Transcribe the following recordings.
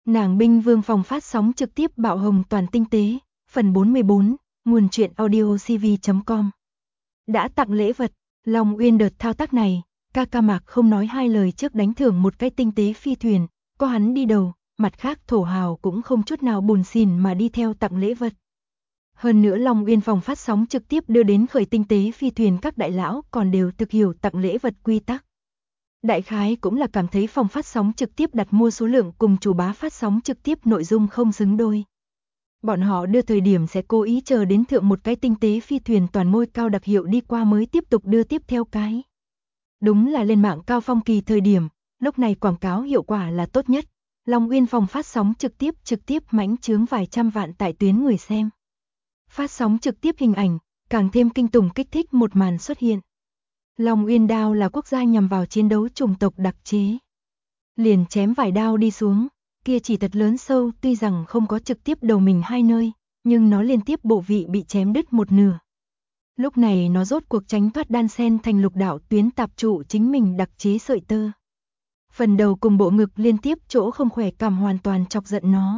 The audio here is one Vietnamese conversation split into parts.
Nàng binh vương phòng phát sóng trực tiếp bạo hồng toàn tinh tế, phần 44, nguồn truyện audio cv.com. Đã tặng lễ vật, Long Uyên đợt thao tác này, ca Mạc không nói hai lời trước đánh thưởng một cái tinh tế phi thuyền, có hắn đi đầu, mặt khác thổ hào cũng không chút nào buồn xỉn mà đi theo tặng lễ vật. Hơn nữa Long Uyên phòng phát sóng trực tiếp đưa đến khởi tinh tế phi thuyền các đại lão còn đều thực hiểu tặng lễ vật quy tắc. Đại khái cũng là cảm thấy phòng phát sóng trực tiếp đặt mua số lượng cùng chủ bá phát sóng trực tiếp nội dung không xứng đôi. Bọn họ đưa thời điểm sẽ cố ý chờ đến thượng một cái tinh tế phi thuyền toàn môi cao đặc hiệu đi qua mới tiếp tục đưa tiếp theo cái. Đúng là lên mạng cao phong kỳ thời điểm, lúc này quảng cáo hiệu quả là tốt nhất. Long Uyên phòng phát sóng trực tiếp mãnh chướng vài trăm vạn tại tuyến người xem. Phát sóng trực tiếp hình ảnh, càng thêm kinh tủng kích thích một màn xuất hiện. Long Uyên đao là quốc gia nhằm vào chiến đấu chủng tộc đặc chế. Liền chém vài đao đi xuống, kia chỉ thật lớn sâu tuy rằng không có trực tiếp đầu mình hai nơi, nhưng nó liên tiếp bộ vị bị chém đứt một nửa. Lúc này nó rốt cuộc tránh thoát đan sen thành lục đạo tuyến tạp trụ chính mình đặc chế sợi tơ. Phần đầu cùng bộ ngực liên tiếp chỗ không khỏe cảm hoàn toàn chọc giận nó.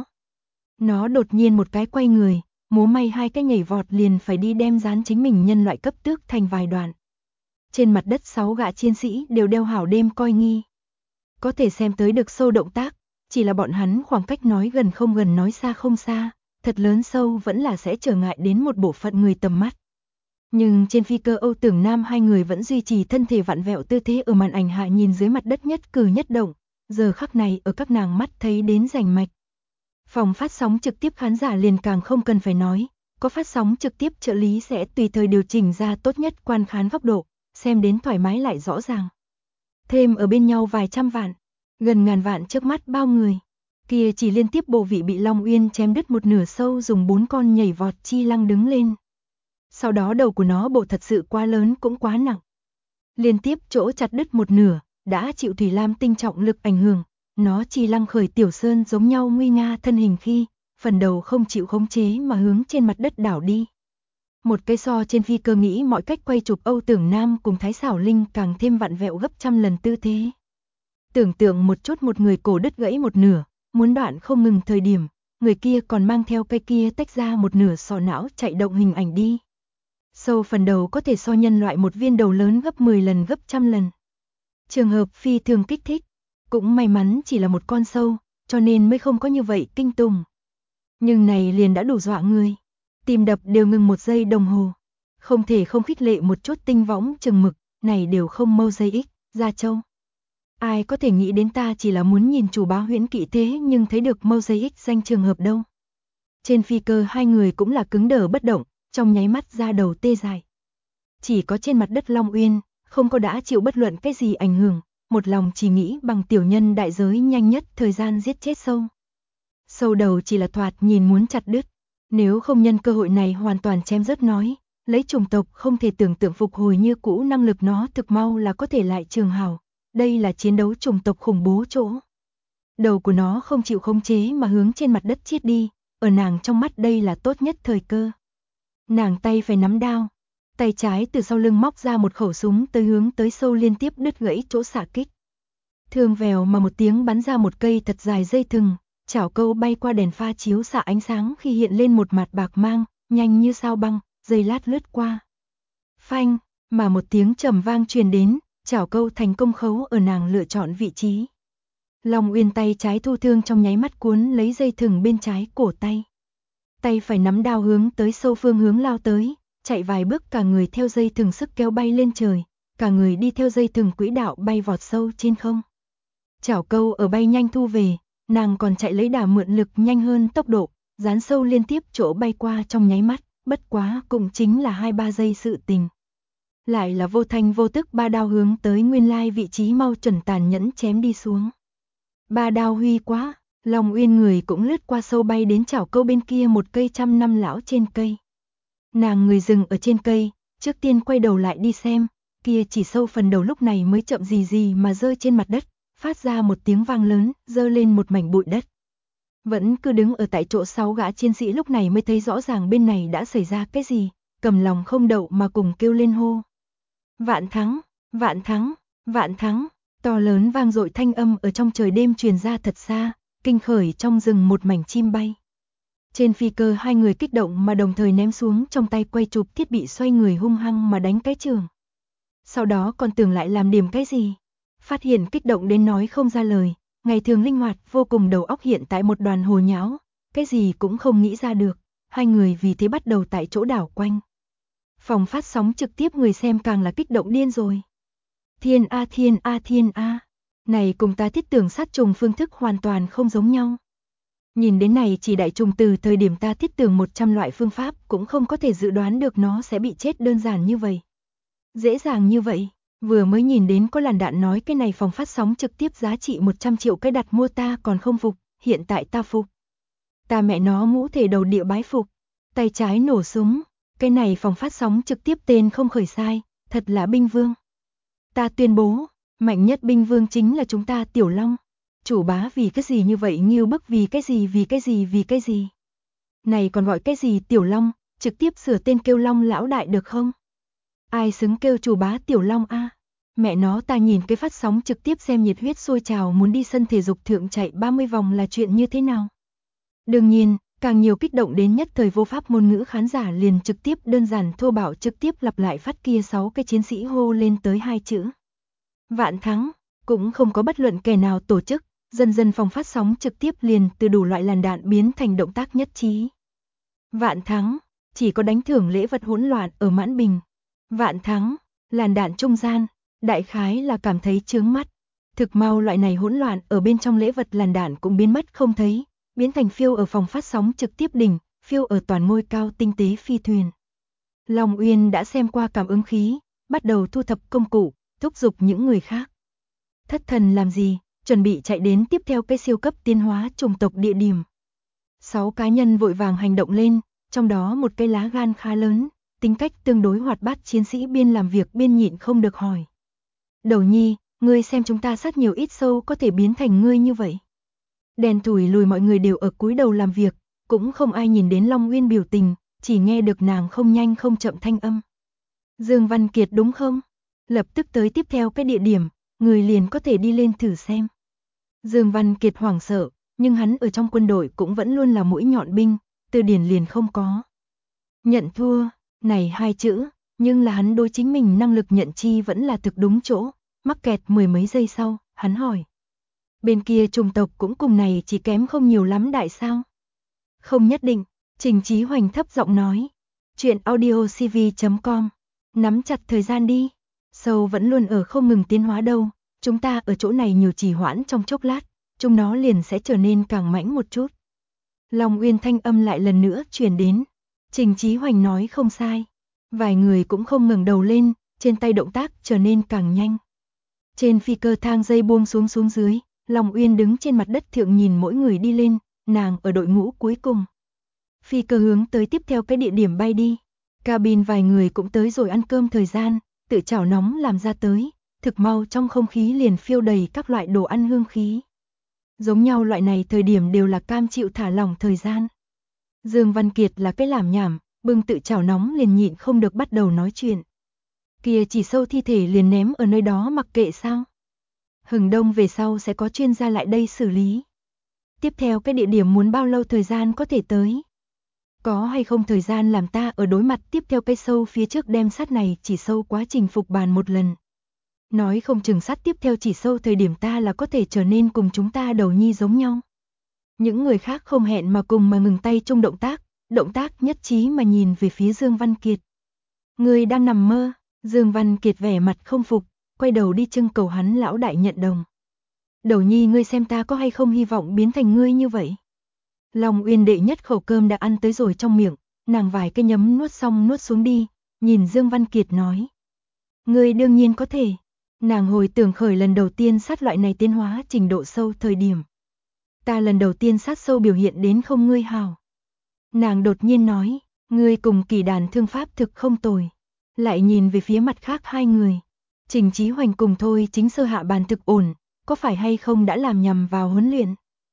Nó đột nhiên một cái quay người, múa may hai cái nhảy vọt liền phải đi đem dán chính mình nhân loại cấp tước thành vài đoạn. Trên mặt đất 6 gã chiến sĩ đều đeo hảo đêm coi nghi. Có thể xem tới được sâu động tác, chỉ là bọn hắn khoảng cách nói gần không gần nói xa không xa, thật lớn sâu vẫn là sẽ trở ngại đến một bộ phận người tầm mắt. Nhưng trên phi cơ Âu Tưởng Nam hai người vẫn duy trì thân thể vặn vẹo tư thế ở màn ảnh hạ nhìn dưới mặt đất nhất cử nhất động, giờ khắc này ở các nàng mắt thấy đến rành mạch. Phòng phát sóng trực tiếp khán giả liền càng không cần phải nói, có phát sóng trực tiếp trợ lý sẽ tùy thời điều chỉnh ra tốt nhất quan khán góc độ, xem đến thoải mái lại rõ ràng. Thêm ở bên nhau vài trăm vạn, gần ngàn vạn trước mắt bao người. Kia chỉ liên tiếp bộ vị bị Long Uyên chém đứt một nửa sâu dùng 4 con nhảy vọt chi lăng đứng lên. Sau đó đầu của nó bộ thật sự quá lớn cũng quá nặng. Liên tiếp chỗ chặt đứt một nửa, đã chịu Thủy Lam tinh trọng lực ảnh hưởng, nó chi lăng khởi tiểu sơn giống nhau nguy nga thân hình khi, phần đầu không chịu khống chế mà hướng trên mặt đất đảo đi. Một cây so trên phi cơ nghĩ mọi cách quay chụp Âu Tưởng Nam cùng Thái Xảo Linh càng thêm vặn vẹo gấp trăm lần tư thế. Tưởng tượng một chút một người cổ đứt gãy một nửa, muốn đoạn không ngừng thời điểm, người kia còn mang theo cây kia tách ra một nửa sọ não chạy động hình ảnh đi. Sâu phần đầu có thể so nhân loại một viên đầu lớn gấp 10 lần gấp trăm lần. Trường hợp phi thường kích thích, cũng may mắn chỉ là một con sâu, cho nên mới không có như vậy kinh tủng. Nhưng này liền đã đủ dọa người. Tim đập đều ngừng 1 giây đồng hồ. Không thể không khích lệ một chút tinh võng chừng mực, này đều không mâu dây ích, Gia Châu. Ai có thể nghĩ đến ta chỉ là muốn nhìn chủ bá huyễn kỵ thế nhưng thấy được mâu dây ích danh trường hợp đâu. Trên phi cơ hai người cũng là cứng đờ bất động, trong nháy mắt ra đầu tê dại. Chỉ có trên mặt đất Long Uyên, không có đã chịu bất luận cái gì ảnh hưởng, một lòng chỉ nghĩ bằng tiểu nhân đại giới nhanh nhất thời gian giết chết sâu. Sâu đầu chỉ là thoạt nhìn muốn chặt đứt. Nếu không nhân cơ hội này hoàn toàn chém rớt nói, lấy chủng tộc không thể tưởng tượng phục hồi như cũ năng lực nó thực mau là có thể lại trường hào. Đây là chiến đấu chủng tộc khủng bố chỗ. Đầu của nó không chịu khống chế mà hướng trên mặt đất chiết đi, ở nàng trong mắt đây là tốt nhất thời cơ. Nàng tay phải nắm đao, tay trái từ sau lưng móc ra một khẩu súng tới hướng tới sâu liên tiếp đứt gãy chỗ xạ kích. Thương vèo mà một tiếng bắn ra một cây thật dài dây thừng. Chảo câu bay qua đèn pha chiếu xạ ánh sáng khi hiện lên một mặt bạc mang, nhanh như sao băng, giây lát lướt qua. Phanh, mà một tiếng trầm vang truyền đến, chảo câu thành công khấu ở nàng lựa chọn vị trí. Long Uyên tay trái thu thương trong nháy mắt cuốn lấy dây thừng bên trái cổ tay. Tay phải nắm đao hướng tới sâu phương hướng lao tới, chạy vài bước cả người theo dây thừng sức kéo bay lên trời, cả người đi theo dây thừng quỹ đạo bay vọt sâu trên không. Chảo câu ở bay nhanh thu về. Nàng còn chạy lấy đà mượn lực nhanh hơn tốc độ, dán sâu liên tiếp chỗ bay qua trong nháy mắt, bất quá cũng chính là 2-3 giây sự tình. Lại là vô thanh vô tức 3 đao hướng tới nguyên lai vị trí mau chuẩn tàn nhẫn chém đi xuống. 3 đao huy quá, Long Uyên người cũng lướt qua sâu bay đến chảo câu bên kia một cây 100 năm lão trên cây. Nàng người dừng ở trên cây, trước tiên quay đầu lại đi xem, kia chỉ sâu phần đầu lúc này mới chậm gì mà rơi trên mặt đất. Phát ra một tiếng vang lớn, dơ lên một mảnh bụi đất. Vẫn cứ đứng ở tại chỗ 6 gã chiến sĩ lúc này mới thấy rõ ràng bên này đã xảy ra cái gì, cầm lòng không đậu mà cùng kêu lên hô. Vạn thắng, vạn thắng, vạn thắng, to lớn vang dội thanh âm ở trong trời đêm truyền ra thật xa, kinh khởi trong rừng một mảnh chim bay. Trên phi cơ hai người kích động mà đồng thời ném xuống trong tay quay chụp thiết bị xoay người hung hăng mà đánh cái trường. Sau đó còn tưởng lại làm điểm cái gì. Phát hiện kích động đến nói không ra lời, ngày thường linh hoạt vô cùng đầu óc hiện tại một đoàn hồ nháo, cái gì cũng không nghĩ ra được, hai người vì thế bắt đầu tại chỗ đảo quanh. Phòng phát sóng trực tiếp người xem càng là kích động điên rồi. Thiên a thiên a thiên a, này cùng ta thiết tưởng sát trùng phương thức hoàn toàn không giống nhau. Nhìn đến này chỉ đại trùng từ thời điểm ta thiết tưởng 100 loại phương pháp cũng không có thể dự đoán được nó sẽ bị chết đơn giản như vậy. Dễ dàng như vậy, vừa mới nhìn đến có làn đạn nói cái này phòng phát sóng trực tiếp giá trị 100 triệu cái đặt mua ta còn không phục, hiện tại ta phục. Ta mẹ nó ngũ thể đầu địa bái phục, tay trái nổ súng, cái này phòng phát sóng trực tiếp tên không khởi sai, thật là binh vương. Ta tuyên bố, mạnh nhất binh vương chính là chúng ta Tiểu Long. Chủ bá vì cái gì như vậy Ngưu Bức vì cái gì. Này còn gọi cái gì Tiểu Long, trực tiếp sửa tên kêu Long lão đại được không? Ai xứng kêu chủ bá Tiểu Long a? Mẹ nó ta nhìn cái phát sóng trực tiếp xem nhiệt huyết sôi trào muốn đi sân thể dục thượng chạy 30 vòng là chuyện như thế nào? Đương nhiên, càng nhiều kích động đến nhất thời vô pháp ngôn ngữ khán giả liền trực tiếp đơn giản thô bạo trực tiếp lặp lại phát kia 6 cái chiến sĩ hô lên tới 2 chữ. Vạn thắng, cũng không có bất luận kẻ nào tổ chức, dần dần phòng phát sóng trực tiếp liền từ đủ loại làn đạn biến thành động tác nhất trí. Vạn thắng, chỉ có đánh thưởng lễ vật hỗn loạn ở Mãn Bình. Vạn thắng, làn đạn trung gian, đại khái là cảm thấy chướng mắt. Thực mau loại này hỗn loạn ở bên trong lễ vật làn đạn cũng biến mất không thấy, biến thành phiêu ở phòng phát sóng trực tiếp đỉnh, phiêu ở toàn ngôi cao tinh tế phi thuyền. Long Uyên đã xem qua cảm ứng khí, bắt đầu thu thập công cụ, thúc giục những người khác. Thất thần làm gì, chuẩn bị chạy đến tiếp theo cái siêu cấp tiến hóa chủng tộc địa điểm. 6 cá nhân vội vàng hành động lên, trong đó một cái lá gan khá lớn, tính cách tương đối hoạt bát chiến sĩ biên làm việc biên nhịn không được hỏi. Đầu nhi, ngươi xem chúng ta sát nhiều ít sâu có thể biến thành ngươi như vậy. Đèn thủi lùi mọi người đều ở cúi đầu làm việc, cũng không ai nhìn đến Long Uyên biểu tình, chỉ nghe được nàng không nhanh không chậm thanh âm. Dương Văn Kiệt đúng không? Lập tức tới tiếp theo cái địa điểm, người liền có thể đi lên thử xem. Dương Văn Kiệt hoảng sợ, nhưng hắn ở trong quân đội cũng vẫn luôn là mũi nhọn binh, từ điển liền không có. Nhận thua, này 2 chữ, nhưng là hắn đối chính mình năng lực nhận chi vẫn là thực đúng chỗ, mắc kẹt 10 mấy giây sau, hắn hỏi. Bên kia chủng tộc cũng cùng này chỉ kém không nhiều lắm đại sao? Không nhất định, Trình Chí Hoành thấp giọng nói. Chuyện audiocv.com, nắm chặt thời gian đi, sâu vẫn luôn ở không ngừng tiến hóa đâu, chúng ta ở chỗ này nhiều trì hoãn trong chốc lát, chúng nó liền sẽ trở nên càng mãnh một chút. Long Uyên thanh âm lại lần nữa truyền đến, Trình Chí Hoành nói không sai, vài người cũng không ngẩng đầu lên, trên tay động tác trở nên càng nhanh. Trên phi cơ thang dây buông xuống dưới, Long Uyên đứng trên mặt đất thượng nhìn mỗi người đi lên, nàng ở đội ngũ cuối cùng. Phi cơ hướng tới tiếp theo cái địa điểm bay đi, cabin vài người cũng tới rồi ăn cơm thời gian, tự chảo nóng làm ra tới, thực mau trong không khí liền phiêu đầy các loại đồ ăn hương khí. Giống nhau loại này thời điểm đều là cam chịu thả lỏng thời gian. Dương Văn Kiệt là cái làm nhảm, bưng tự chảo nóng liền nhịn không được bắt đầu nói chuyện. Kia chỉ sâu thi thể liền ném ở nơi đó mặc kệ sao? Hừng đông về sau sẽ có chuyên gia lại đây xử lý. Tiếp theo cái địa điểm muốn bao lâu thời gian có thể tới? Có hay không thời gian làm ta ở đối mặt tiếp theo cái sâu phía trước đem sát này chỉ sâu quá trình phục bàn một lần. Nói không chừng sát tiếp theo chỉ sâu thời điểm ta là có thể trở nên cùng chúng ta đầu nhi giống nhau. Những người khác không hẹn mà cùng mà ngừng tay chung động tác nhất trí mà nhìn về phía Dương Văn Kiệt. Người đang nằm mơ, Dương Văn Kiệt vẻ mặt không phục, quay đầu đi trưng cầu hắn lão đại nhận đồng. Đầu nhi ngươi xem ta có hay không hy vọng biến thành ngươi như vậy. Long Uyên đệ nhất khẩu cơm đã ăn tới rồi trong miệng, nàng vài cái nhấm nuốt xong nuốt xuống đi, nhìn Dương Văn Kiệt nói. Ngươi đương nhiên có thể. Nàng hồi tưởng khởi lần đầu tiên sát loại này tiến hóa trình độ sâu thời điểm. Ta lần đầu tiên sát sâu biểu hiện đến không ngươi hào. Nàng đột nhiên nói, ngươi cùng Kỳ Đàn thương pháp thực không tồi. Lại nhìn về phía mặt khác hai người. Trình Chí Hoành cùng Thôi Chính Sơ hạ bàn thực ổn, có phải hay không đã làm nhầm vào huấn luyện.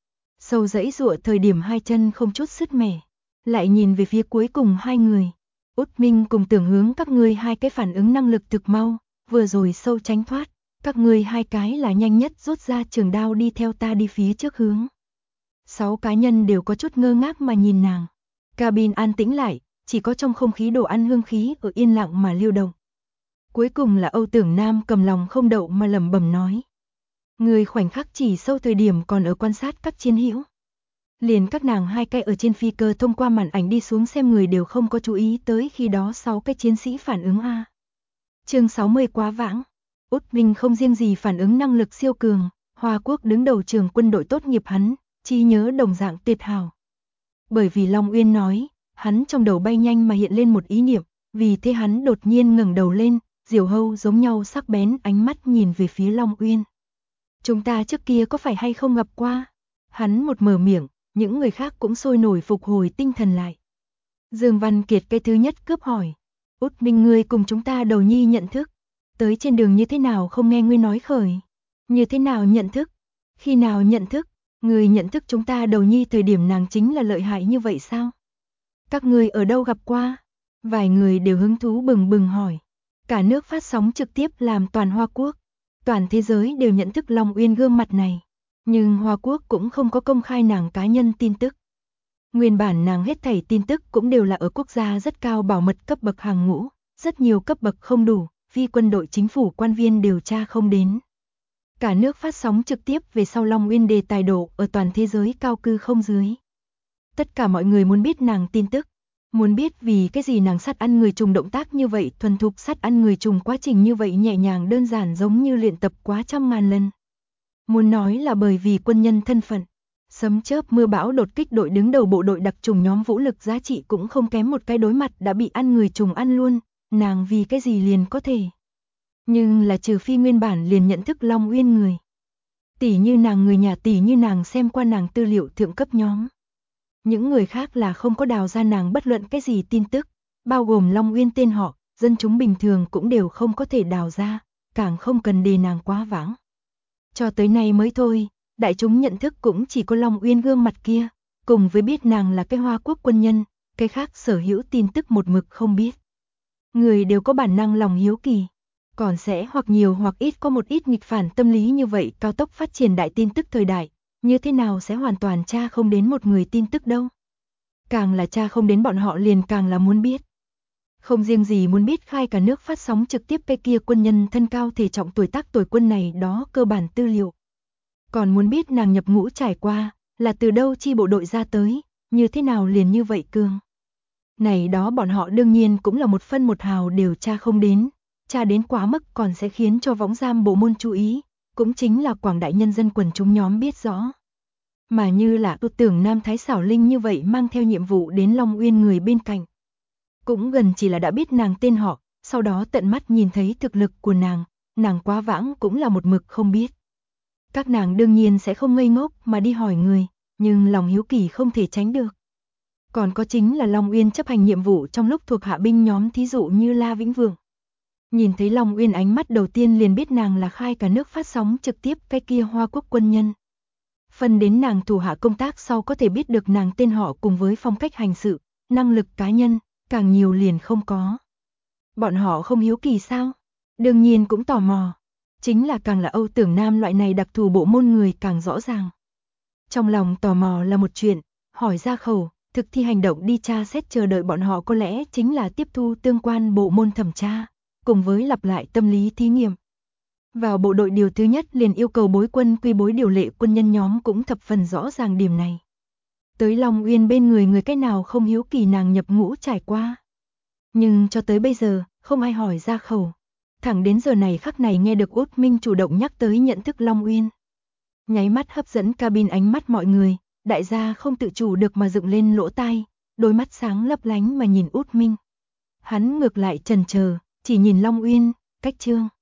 Sâu dãy dụa thời điểm hai chân không chút sứt mẻ. Lại nhìn về phía cuối cùng hai người. Út Minh cùng Tưởng Hướng các ngươi hai cái phản ứng năng lực thực mau, vừa rồi sâu tránh thoát, các ngươi hai cái là nhanh nhất rút ra trường đao đi theo ta đi phía trước hướng. 6 cá nhân đều có chút ngơ ngác mà nhìn nàng. Cabin an tĩnh lại, chỉ có trong không khí đồ ăn hương khí ở yên lặng mà lưu động. Cuối cùng là Âu Tưởng Nam cầm lòng không đậu mà lẩm bẩm nói. Người khoảnh khắc chỉ sâu thời điểm còn ở quan sát các chiến hữu. Liền các nàng 2 cái ở trên phi cơ thông qua màn ảnh đi xuống xem người đều không có chú ý tới khi đó 6 cái chiến sĩ phản ứng a. Chương 60 quá vãng. Út Minh không riêng gì phản ứng năng lực siêu cường, Hoa Quốc đứng đầu trường quân đội tốt nghiệp hắn, trí nhớ đồng dạng tuyệt hảo. Bởi vì Long Uyên nói, hắn trong đầu bay nhanh mà hiện lên một ý niệm, vì thế hắn đột nhiên ngẩng đầu lên, diều hâu giống nhau sắc bén ánh mắt nhìn về phía Long Uyên. Chúng ta trước kia có phải hay không gặp qua? Hắn một mở miệng, những người khác cũng sôi nổi phục hồi tinh thần lại. Dương Văn Kiệt cái thứ nhất cướp hỏi. Út Minh ngươi cùng chúng ta đầu nhi nhận thức. Tới trên đường như thế nào không nghe ngươi nói khởi? Như thế nào nhận thức? Khi nào nhận thức? Ngươi nhận thức chúng ta đầu nhi thời điểm nàng chính là lợi hại như vậy sao? Các ngươi ở đâu gặp qua? Vài người đều hứng thú bừng bừng hỏi. Cả nước phát sóng trực tiếp làm toàn Hoa Quốc. Toàn thế giới đều nhận thức Long Uyên gương mặt này. Nhưng Hoa Quốc cũng không có công khai nàng cá nhân tin tức. Nguyên bản nàng hết thảy tin tức cũng đều là ở quốc gia rất cao bảo mật cấp bậc hàng ngũ. Rất nhiều cấp bậc không đủ, phi quân đội chính phủ quan viên điều tra không đến. Cả nước phát sóng trực tiếp về sau Long Uyên đề tài độ ở toàn thế giới cao cư không dưới. Tất cả mọi người muốn biết nàng tin tức. Muốn biết vì cái gì nàng sát ăn người trùng động tác như vậy thuần thục sát ăn người trùng quá trình như vậy nhẹ nhàng đơn giản giống như luyện tập quá trăm ngàn lần. Muốn nói là bởi vì quân nhân thân phận. Sấm chớp mưa bão đột kích đội đứng đầu bộ đội đặc trùng nhóm vũ lực giá trị cũng không kém một cái đối mặt đã bị ăn người trùng ăn luôn, nàng vì cái gì liền có thể. Nhưng là trừ phi nguyên bản liền nhận thức Long Uyên người. Tỷ như nàng người nhà tỷ như nàng xem qua nàng tư liệu thượng cấp nhóm. Những người khác là không có đào ra nàng bất luận cái gì tin tức, bao gồm Long Uyên tên họ, dân chúng bình thường cũng đều không có thể đào ra, càng không cần đề nàng quá vãng. Cho tới nay mới thôi, đại chúng nhận thức cũng chỉ có Long Uyên gương mặt kia, cùng với biết nàng là cái Hoa Quốc quân nhân, cái khác sở hữu tin tức một mực không biết. Người đều có bản năng lòng hiếu kỳ, còn sẽ hoặc nhiều hoặc ít có một ít nghịch phản tâm lý như vậy cao tốc phát triển đại tin tức thời đại, như thế nào sẽ hoàn toàn tra không đến một người tin tức đâu. Càng là tra không đến bọn họ liền càng là muốn biết. Không riêng gì muốn biết khai cả nước phát sóng trực tiếp cái kia quân nhân thân cao thể trọng tuổi tác tuổi quân này đó cơ bản tư liệu. Còn muốn biết nàng nhập ngũ trải qua, là từ đâu chi bộ đội ra tới, như thế nào liền như vậy cường. Này đó bọn họ đương nhiên cũng là một phân một hào đều tra không đến, tra đến quá mức còn sẽ khiến cho võng giam bộ môn chú ý, cũng chính là quảng đại nhân dân quần chúng nhóm biết rõ. Mà như là Âu Tưởng Nam Thái Xảo Linh như vậy mang theo nhiệm vụ đến Long Uyên người bên cạnh. Cũng gần chỉ là đã biết nàng tên họ, sau đó tận mắt nhìn thấy thực lực của nàng quá vãng cũng là một mực không biết. Các nàng đương nhiên sẽ không ngây ngốc mà đi hỏi người, nhưng lòng hiếu kỳ không thể tránh được. Còn có chính là Long Uyên chấp hành nhiệm vụ trong lúc thuộc hạ binh nhóm thí dụ như La Vĩnh Vượng. Nhìn thấy Long Uyên ánh mắt đầu tiên liền biết nàng là khai cả nước phát sóng trực tiếp cái kia Hoa Quốc quân nhân. Phần đến nàng thủ hạ công tác sau có thể biết được nàng tên họ cùng với phong cách hành sự, năng lực cá nhân, càng nhiều liền không có. Bọn họ không hiếu kỳ sao? Đương nhiên cũng tò mò. Chính là càng là Âu Tưởng Nam loại này đặc thù bộ môn người càng rõ ràng. Trong lòng tò mò là một chuyện, hỏi ra khẩu, thực thi hành động đi tra xét chờ đợi bọn họ có lẽ chính là tiếp thu tương quan bộ môn thẩm tra, cùng với lặp lại tâm lý thí nghiệm. Vào bộ đội điều thứ nhất liền yêu cầu bối quân quy bối điều lệ quân nhân nhóm cũng thập phần rõ ràng điểm này. Tới Long Uyên bên người cái nào không hiếu kỳ nàng nhập ngũ trải qua. Nhưng cho tới bây giờ, không ai hỏi ra khẩu. Thẳng đến giờ này khắc này nghe được Út Minh chủ động nhắc tới nhận thức Long Uyên. Nháy mắt hấp dẫn cabin ánh mắt mọi người, đại gia không tự chủ được mà dựng lên lỗ tai, đôi mắt sáng lấp lánh mà nhìn Út Minh. Hắn ngược lại chần chờ, chỉ nhìn Long Uyên, cách chương.